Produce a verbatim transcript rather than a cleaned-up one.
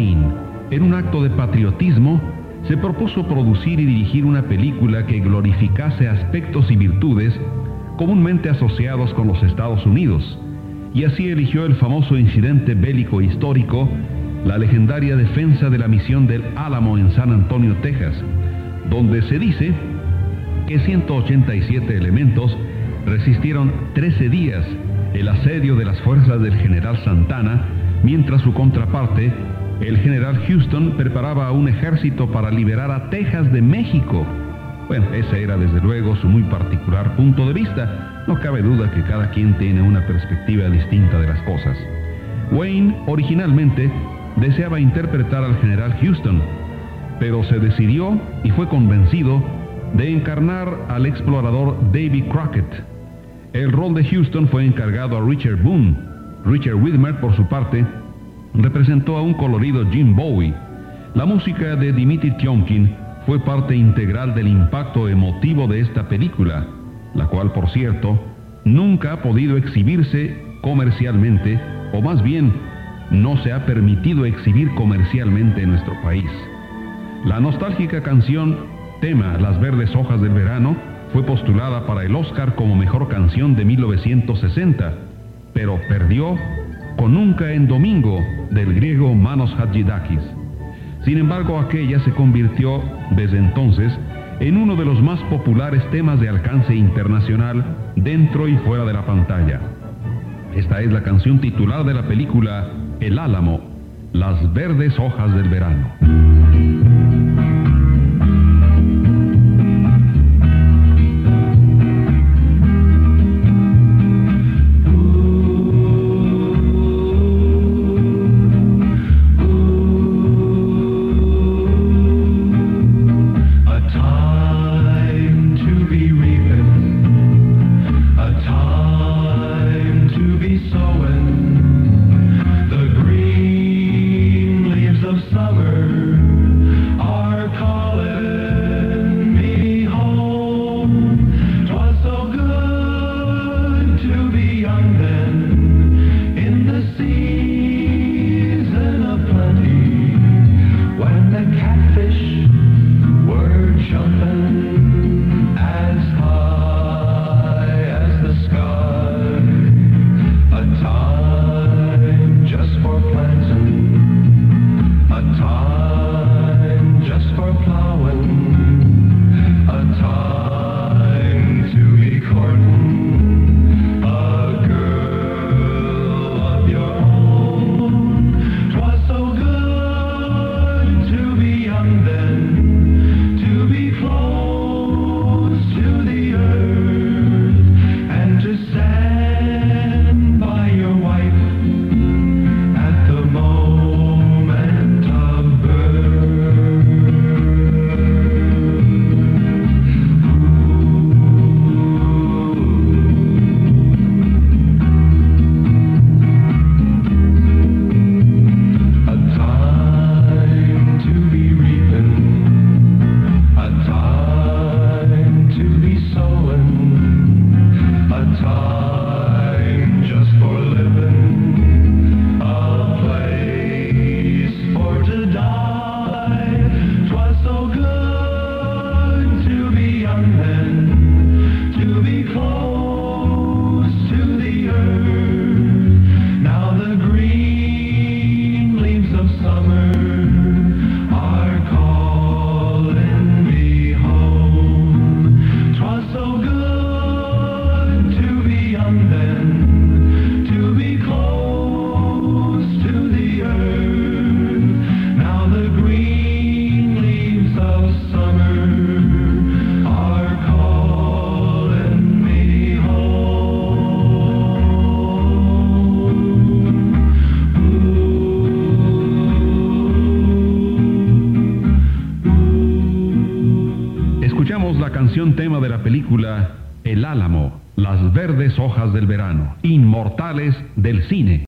Wayne, en un acto de patriotismo, se propuso producir y dirigir una película que glorificase aspectos y virtudes comúnmente asociados con los Estados Unidos, y así eligió el famoso incidente bélico histórico, la legendaria defensa de la misión del Álamo en San Antonio, Texas, donde se dice que ciento ochenta y siete elementos resistieron trece días el asedio de las fuerzas del general Santana, mientras su contraparte, el general Houston, preparaba un ejército para liberar a Texas de México. Bueno, ese era desde luego su muy particular punto de vista. No cabe duda que cada quien tiene una perspectiva distinta de las cosas. Wayne originalmente deseaba interpretar al general Houston, pero se decidió y fue convencido de encarnar al explorador Davy Crockett. El rol de Houston fue encargado a Richard Boone. Richard Widmer, por su parte, representó a un colorido Jim Bowie. La música de Dimitri Tiomkin fue parte integral del impacto emotivo de esta película, la cual, por cierto, nunca ha podido exhibirse comercialmente, o más bien, no se ha permitido exhibir comercialmente en nuestro país. La nostálgica canción tema Las verdes hojas del verano fue postulada para el Oscar como mejor canción de mil novecientos sesenta, pero perdió con Nunca en Domingo, del griego Manos Hadjidakis. Sin embargo, aquella se convirtió desde entonces en uno de los más populares temas de alcance internacional dentro y fuera de la pantalla. Esta es la canción titular de la película El Álamo, Las verdes hojas del verano. Canción tema de la película El Álamo, Las verdes hojas del verano, inmortales del cine.